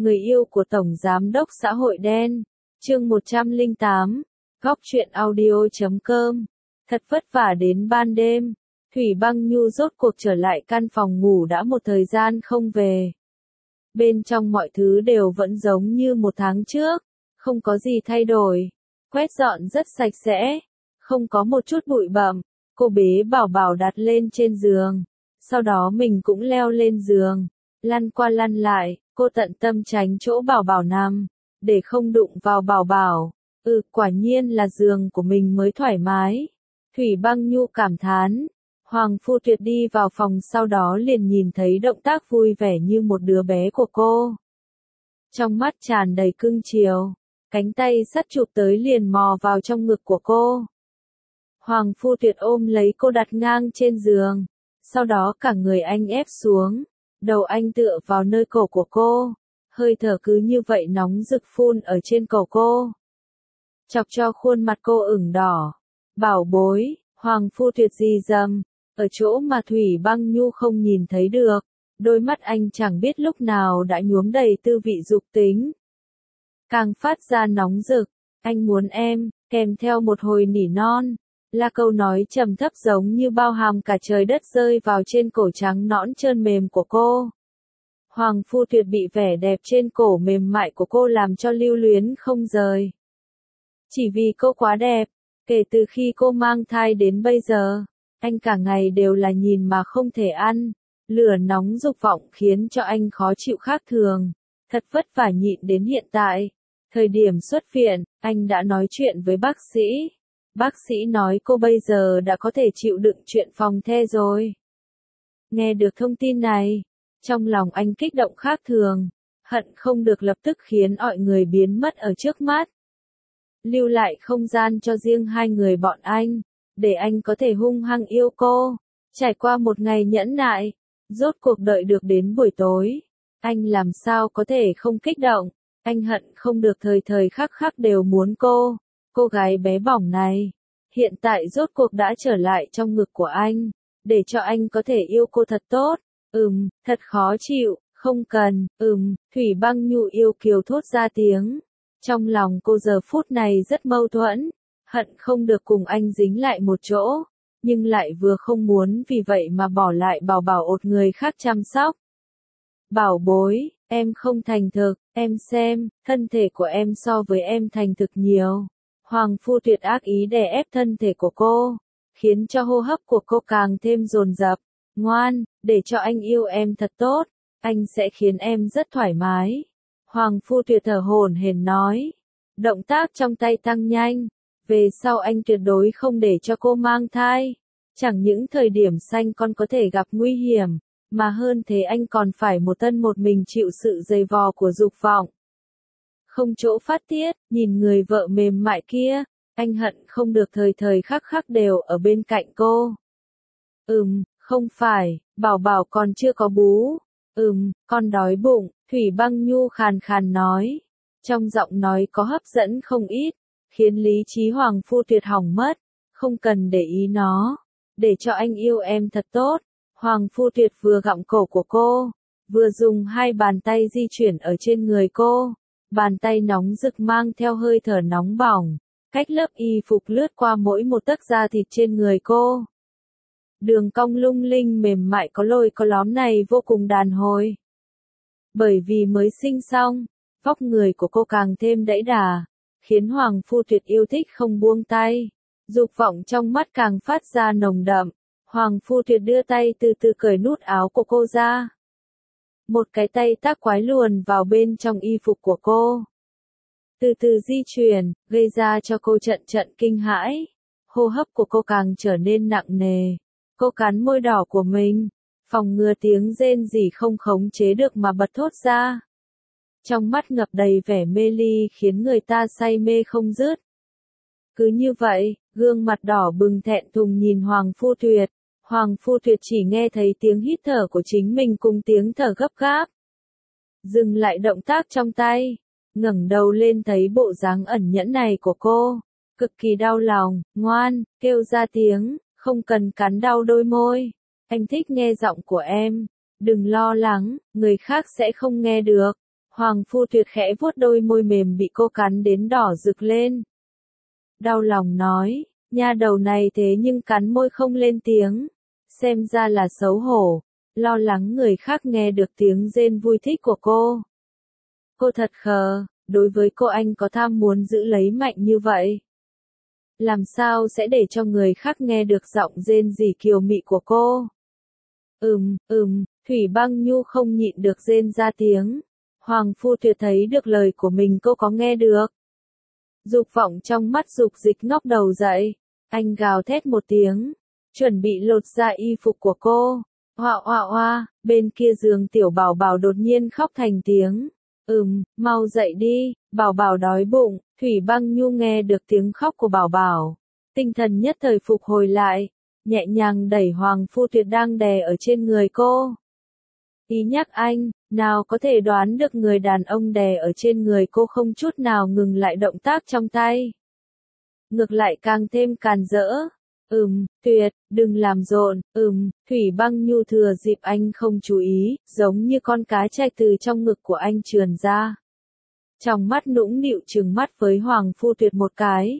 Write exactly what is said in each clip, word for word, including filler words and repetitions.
người yêu của Tổng Giám đốc xã hội đen, chương một trăm lẻ tám, góc truyện audio chấm com. Thật vất vả đến ban đêm, Thủy Băng Nhu rốt cuộc trở lại căn phòng ngủ đã một thời gian không về. Bên trong mọi thứ đều vẫn giống như một tháng trước, không có gì thay đổi, quét dọn rất sạch sẽ, không có một chút bụi bặm. Cô bế Bảo Bảo đặt lên trên giường, sau đó mình cũng leo lên giường, lăn qua lăn lại, cô tận tâm tránh chỗ Bảo Bảo nằm, để không đụng vào Bảo Bảo. Ừ, quả nhiên là giường của mình mới thoải mái. Thủy Băng Nhu cảm thán. Hoàng Phu Tuyệt đi vào phòng sau đó liền nhìn thấy động tác vui vẻ như một đứa bé của cô. Trong mắt tràn đầy cưng chiều, cánh tay sắt chụp tới liền mò vào trong ngực của cô. Hoàng Phu Tuyệt ôm lấy cô đặt ngang trên giường, sau đó cả người anh ép xuống, đầu anh tựa vào nơi cổ của cô, hơi thở cứ như vậy nóng rực phun ở trên cổ cô, chọc cho khuôn mặt cô ửng đỏ. Bảo bối, Hoàng Phu Tuyệt rì rầm, ở chỗ mà Thủy Băng Nhu không nhìn thấy được, đôi mắt anh chẳng biết lúc nào đã nhuốm đầy tư vị dục tính. Càng phát ra nóng rực, anh muốn em, kèm theo một hồi nỉ non, là câu nói trầm thấp giống như bao hàm cả trời đất rơi vào trên cổ trắng nõn trơn mềm của cô. Hoàng Phu Tuyệt bị vẻ đẹp trên cổ mềm mại của cô làm cho lưu luyến không rời. Chỉ vì cô quá đẹp, kể từ khi cô mang thai đến bây giờ, anh cả ngày đều là nhìn mà không thể ăn, lửa nóng dục vọng khiến cho anh khó chịu khác thường, thật vất vả nhịn đến hiện tại. Thời điểm xuất viện, anh đã nói chuyện với bác sĩ. Bác sĩ nói cô bây giờ đã có thể chịu đựng chuyện phòng the rồi. Nghe được thông tin này, trong lòng anh kích động khác thường, hận không được lập tức khiến mọi người biến mất ở trước mắt. Lưu lại không gian cho riêng hai người bọn anh, để anh có thể hung hăng yêu cô. Trải qua một ngày nhẫn nại, rốt cuộc đợi được đến buổi tối, anh làm sao có thể không kích động, anh hận không được thời thời khắc khắc đều muốn cô. Cô gái bé bỏng này, hiện tại rốt cuộc đã trở lại trong ngực của anh, để cho anh có thể yêu cô thật tốt. Ừm, thật khó chịu, không cần, ừm, Thủy Băng Nhu yêu kiều thốt ra tiếng. Trong lòng cô giờ phút này rất mâu thuẫn, hận không được cùng anh dính lại một chỗ, nhưng lại vừa không muốn vì vậy mà bỏ lại Bảo Bảo ột người khác chăm sóc. Bảo bối, em không thành thực, em xem, thân thể của em so với em thành thực nhiều. Hoàng Phu Tuyệt ác ý đè ép thân thể của cô, khiến cho hô hấp của cô càng thêm dồn dập. Ngoan, để cho anh yêu em thật tốt, anh sẽ khiến em rất thoải mái. Hoàng Phu Tuyệt thở hổn hển nói. Động tác trong tay tăng nhanh, về sau anh tuyệt đối không để cho cô mang thai. Chẳng những thời điểm sanh con có thể gặp nguy hiểm, mà hơn thế anh còn phải một thân một mình chịu sự dày vò của dục vọng. Không chỗ phát tiết, nhìn người vợ mềm mại kia, anh hận không được thời thời khắc khắc đều ở bên cạnh cô. Ừm, không phải, Bảo Bảo còn chưa có bú. Ừm, con đói bụng, Thủy Băng Nhu khàn khàn nói. Trong giọng nói có hấp dẫn không ít, khiến lý trí Hoàng Phu Tuyệt hỏng mất. Không cần để ý nó, để cho anh yêu em thật tốt. Hoàng Phu Tuyệt vừa gặm cổ của cô, vừa dùng hai bàn tay di chuyển ở trên người cô. Bàn tay nóng rực mang theo hơi thở nóng bỏng, cách lớp y phục lướt qua mỗi một tấc da thịt trên người cô. Đường cong lung linh mềm mại có lồi có lõm này vô cùng đàn hồi. Bởi vì mới sinh xong, vóc người của cô càng thêm đẫy đà, khiến Hoàng Phu Tuyệt yêu thích không buông tay. Dục vọng trong mắt càng phát ra nồng đậm. Hoàng Phu Tuyệt đưa tay từ từ cởi nút áo của cô ra. Một cái tay tác quái luồn vào bên trong y phục của cô. Từ từ di chuyển, gây ra cho cô trận trận kinh hãi. Hô hấp của cô càng trở nên nặng nề. Cô cắn môi đỏ của mình, phòng ngừa tiếng rên rỉ không khống chế được mà bật thốt ra. Trong mắt ngập đầy vẻ mê ly khiến người ta say mê không dứt. Cứ như vậy, gương mặt đỏ bừng thẹn thùng nhìn Hoàng Phu Tuyệt. Hoàng Phu Tuyệt chỉ nghe thấy tiếng hít thở của chính mình cùng tiếng thở gấp gáp. Dừng lại động tác trong tay, ngẩng đầu lên thấy bộ dáng ẩn nhẫn này của cô, cực kỳ đau lòng. Ngoan, kêu ra tiếng, không cần cắn đau đôi môi. Anh thích nghe giọng của em, đừng lo lắng, người khác sẽ không nghe được. Hoàng Phu Tuyệt khẽ vuốt đôi môi mềm bị cô cắn đến đỏ rực lên. Đau lòng nói, nha đầu này thế nhưng cắn môi không lên tiếng. Xem ra là xấu hổ, lo lắng người khác nghe được tiếng rên vui thích của cô. Cô thật khờ, đối với cô anh có tham muốn giữ lấy mạnh như vậy. Làm sao sẽ để cho người khác nghe được giọng rên rỉ kiều mị của cô? Ừm, ừm, Thủy Băng Nhu không nhịn được rên ra tiếng. Hoàng Phu Tuyệt thấy được lời của mình cô có nghe được. Dục vọng trong mắt Dục Dịch ngóc đầu dậy. Anh gào thét một tiếng, chuẩn bị lột ra y phục của cô. Oa oa oa, bên kia giường Tiểu Bảo Bảo đột nhiên khóc thành tiếng. Ừm, mau dậy đi, Bảo Bảo đói bụng. Thủy Băng Nhu nghe được tiếng khóc của Bảo Bảo. Tinh thần nhất thời phục hồi lại, nhẹ nhàng đẩy Hoàng Phu Tuyệt đang đè ở trên người cô. Ý nhắc anh, nào có thể đoán được người đàn ông đè ở trên người cô không chút nào ngừng lại động tác trong tay. Ngược lại càng thêm càn rỡ. Ừm, Tuyệt, đừng làm rộn, ừm, Thủy Băng Nhu thừa dịp anh không chú ý, giống như con cá chạch từ trong ngực của anh trườn ra. Trong mắt nũng nịu trừng mắt với Hoàng Phu Tuyệt một cái.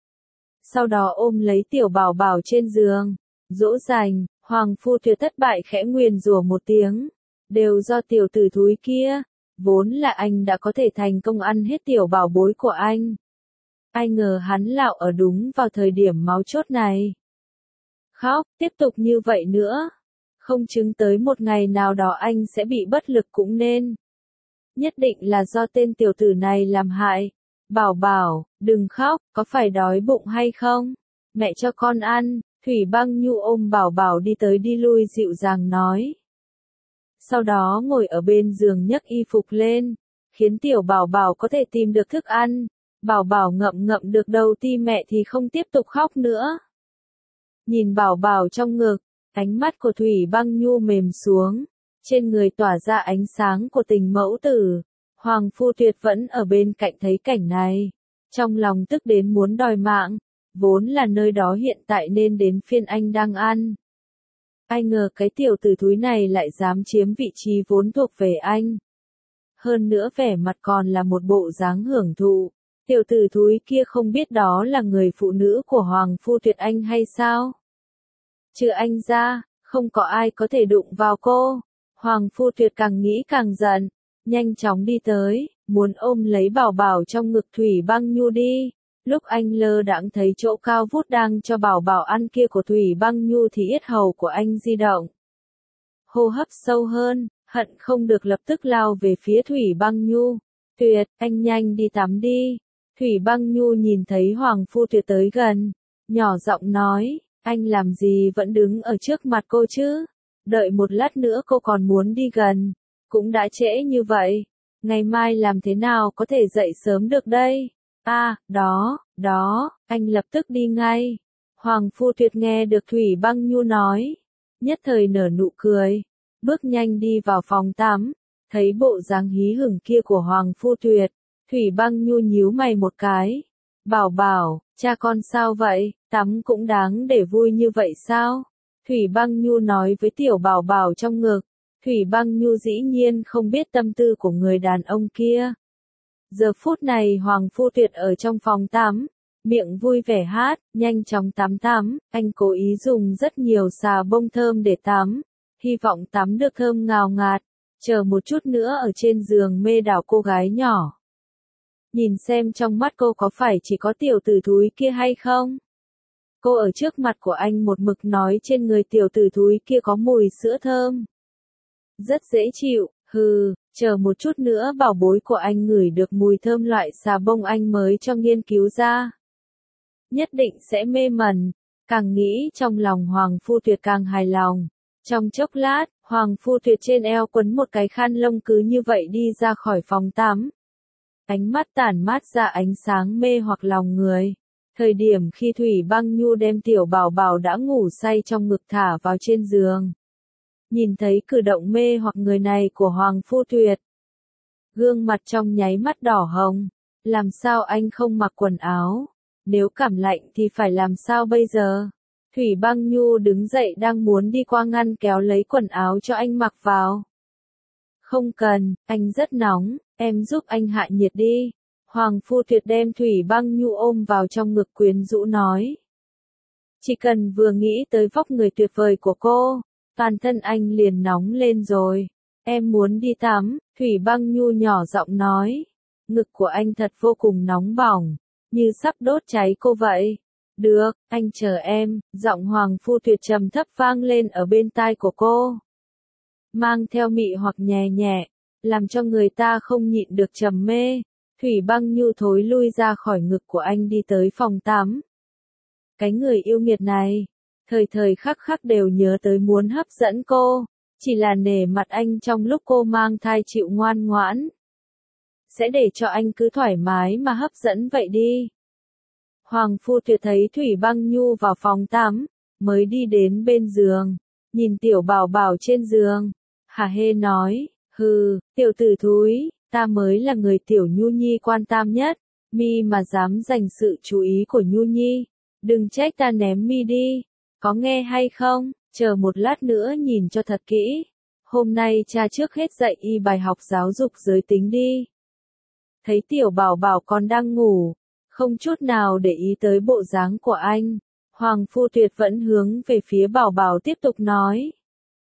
Sau đó ôm lấy Tiểu Bảo Bảo trên giường, dỗ dành. Hoàng Phu Tuyệt thất bại khẽ nguyền rủa một tiếng. Đều do tiểu tử thúi kia, vốn là anh đã có thể thành công ăn hết tiểu bảo bối của anh. Ai ngờ hắn lạo ở đúng vào thời điểm máu chốt này. Khóc, tiếp tục như vậy nữa. Không chứng tới một ngày nào đó anh sẽ bị bất lực cũng nên. Nhất định là do tên tiểu tử này làm hại. Bảo Bảo, đừng khóc, có phải đói bụng hay không? Mẹ cho con ăn. Thủy Băng Nhu ôm Bảo Bảo đi tới đi lui dịu dàng nói. Sau đó ngồi ở bên giường nhấc y phục lên, khiến Tiểu Bảo Bảo có thể tìm được thức ăn. Bảo Bảo ngậm ngậm được đầu ti mẹ thì không tiếp tục khóc nữa. Nhìn Bảo Bảo trong ngực, ánh mắt của Thủy Băng Nhu mềm xuống, trên người tỏa ra ánh sáng của tình mẫu tử. Hoàng Phu Tuyệt vẫn ở bên cạnh thấy cảnh này, trong lòng tức đến muốn đòi mạng, vốn là nơi đó hiện tại nên đến phiên anh đang ăn. Ai ngờ cái tiểu tử thúi này lại dám chiếm vị trí vốn thuộc về anh. Hơn nữa vẻ mặt còn là một bộ dáng hưởng thụ. Tiểu tử thúi kia không biết đó là người phụ nữ của Hoàng Phu Tuyệt anh hay sao? Trừ anh ra, không có ai có thể đụng vào cô. Hoàng Phu Tuyệt càng nghĩ càng giận, nhanh chóng đi tới, muốn ôm lấy Bảo Bảo trong ngực Thủy Băng Nhu đi. Lúc anh lơ đãng thấy chỗ cao vút đang cho Bảo Bảo ăn kia của Thủy Băng Nhu thì yết hầu của anh di động. Hô hấp sâu hơn, hận không được lập tức lao về phía Thủy Băng Nhu. Tuyệt, anh nhanh đi tắm đi. Thủy Băng Nhu nhìn thấy Hoàng Phu Tuyệt tới gần, nhỏ giọng nói, anh làm gì vẫn đứng ở trước mặt cô chứ? Đợi một lát nữa cô còn muốn đi gần, cũng đã trễ như vậy. Ngày mai làm thế nào có thể dậy sớm được đây? À, đó, đó, anh lập tức đi ngay. Hoàng Phu Tuyệt nghe được Thủy Băng Nhu nói, nhất thời nở nụ cười, bước nhanh đi vào phòng tắm, thấy bộ dáng hí hửng kia của Hoàng Phu Tuyệt, Thủy Băng Nhu nhíu mày một cái. Bảo Bảo, cha con sao vậy, tắm cũng đáng để vui như vậy sao? Thủy Băng Nhu nói với Tiểu Bảo Bảo trong ngực. Thủy Băng Nhu dĩ nhiên không biết tâm tư của người đàn ông kia. Giờ phút này Hoàng Phu Tuyệt ở trong phòng tắm, miệng vui vẻ hát, nhanh chóng tắm tắm, anh cố ý dùng rất nhiều xà bông thơm để tắm, hy vọng tắm được thơm ngào ngạt, chờ một chút nữa ở trên giường mê đảo cô gái nhỏ. Nhìn xem trong mắt cô có phải chỉ có tiểu tử thúi kia hay không? Cô ở trước mặt của anh một mực nói trên người tiểu tử thúi kia có mùi sữa thơm. Rất dễ chịu, hừ, chờ một chút nữa bảo bối của anh ngửi được mùi thơm loại xà bông anh mới cho nghiên cứu ra. Nhất định sẽ mê mẩn, càng nghĩ trong lòng Hoàng Phu Tuyệt càng hài lòng. Trong chốc lát, Hoàng Phu Tuyệt trên eo quấn một cái khăn lông cứ như vậy đi ra khỏi phòng tắm. Ánh mắt tản mát ra ánh sáng mê hoặc lòng người. Thời điểm khi Thủy Băng Nhu đem Tiểu Bảo Bảo đã ngủ say trong ngực thả vào trên giường. Nhìn thấy cử động mê hoặc người này của Hoàng Phu Tuyệt. Gương mặt trong nháy mắt đỏ hồng. Làm sao anh không mặc quần áo? Nếu cảm lạnh thì phải làm sao bây giờ? Thủy Băng Nhu đứng dậy đang muốn đi qua ngăn kéo lấy quần áo cho anh mặc vào. Không cần, anh rất nóng, em giúp anh hạ nhiệt đi. Hoàng Phu Tuyệt đem Thủy Băng Nhu ôm vào trong ngực quyến rũ nói. Chỉ cần vừa nghĩ tới vóc người tuyệt vời của cô, toàn thân anh liền nóng lên rồi. Em muốn đi tắm, Thủy Băng Nhu nhỏ giọng nói. Ngực của anh thật vô cùng nóng bỏng, như sắp đốt cháy cô vậy. Được, anh chờ em, giọng Hoàng Phu Tuyệt trầm thấp vang lên ở bên tai của cô. Mang theo mị hoặc nhẹ nhẹ, làm cho người ta không nhịn được trầm mê. Thủy Băng Nhu thối lui ra khỏi ngực của anh đi tới phòng tắm. Cái người yêu nghiệt này, thời thời khắc khắc đều nhớ tới muốn hấp dẫn cô, chỉ là nể mặt anh trong lúc cô mang thai chịu ngoan ngoãn. Sẽ để cho anh cứ thoải mái mà hấp dẫn vậy đi. Hoàng Phu Tuyệt thấy Thủy Băng Nhu vào phòng tắm, mới đi đến bên giường, nhìn tiểu bảo bảo trên giường, hả hê nói, hừ, tiểu tử thúi, ta mới là người tiểu Nhu Nhi quan tâm nhất, mi mà dám giành sự chú ý của Nhu Nhi, đừng trách ta ném mi đi, có nghe hay không, chờ một lát nữa nhìn cho thật kỹ, hôm nay cha trước hết dạy y bài học giáo dục giới tính đi. Thấy tiểu bảo bảo còn đang ngủ, không chút nào để ý tới bộ dáng của anh, Hoàng Phu Tuyệt vẫn hướng về phía bảo bảo tiếp tục nói.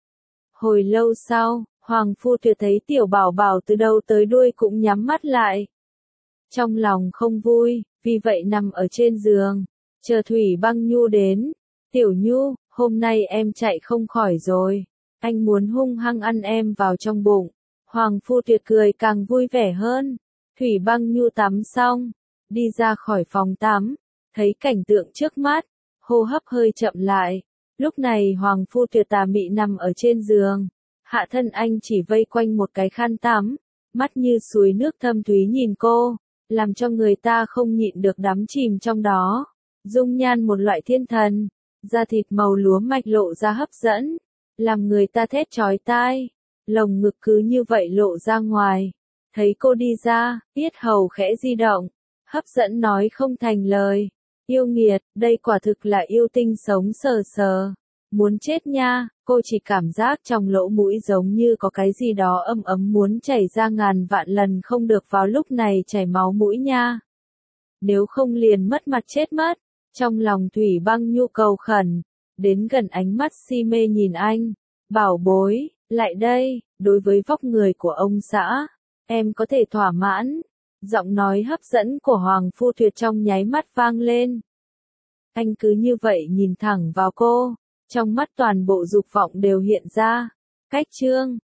Hồi lâu sau, Hoàng Phu Tuyệt thấy tiểu bảo bảo từ đầu tới đuôi cũng nhắm mắt lại. Trong lòng không vui, vì vậy nằm ở trên giường, chờ Thủy Băng Nhu đến. Tiểu Nhu, hôm nay em chạy không khỏi rồi, anh muốn hung hăng ăn em vào trong bụng. Hoàng Phu Tuyệt cười càng vui vẻ hơn. Thủy Băng Nhu tắm xong, đi ra khỏi phòng tắm, thấy cảnh tượng trước mắt, hô hấp hơi chậm lại. Lúc này Hoàng Phu Tuyệt tà mị nằm ở trên giường, hạ thân anh chỉ vây quanh một cái khăn tắm, mắt như suối nước thâm thúy nhìn cô, làm cho người ta không nhịn được đắm chìm trong đó. Dung nhan một loại thiên thần, da thịt màu lúa mạch lộ ra hấp dẫn, làm người ta thét chói tai, lồng ngực cứ như vậy lộ ra ngoài. Thấy cô đi ra, yết hầu khẽ di động, hấp dẫn nói không thành lời. Yêu nghiệt, đây quả thực là yêu tinh sống sờ sờ. Muốn chết nha, cô chỉ cảm giác trong lỗ mũi giống như có cái gì đó ấm ấm muốn chảy ra ngàn vạn lần không được vào lúc này chảy máu mũi nha. Nếu không liền mất mặt chết mất. Trong lòng Thủy Băng Nhu cầu khẩn, đến gần ánh mắt si mê nhìn anh. Bảo bối, lại đây, đối với vóc người của ông xã, em có thể thỏa mãn. Giọng nói hấp dẫn của Hoàng Phu Tuyệt trong nháy mắt vang lên. Anh cứ như vậy nhìn thẳng vào cô, trong mắt toàn bộ dục vọng đều hiện ra. Cách chương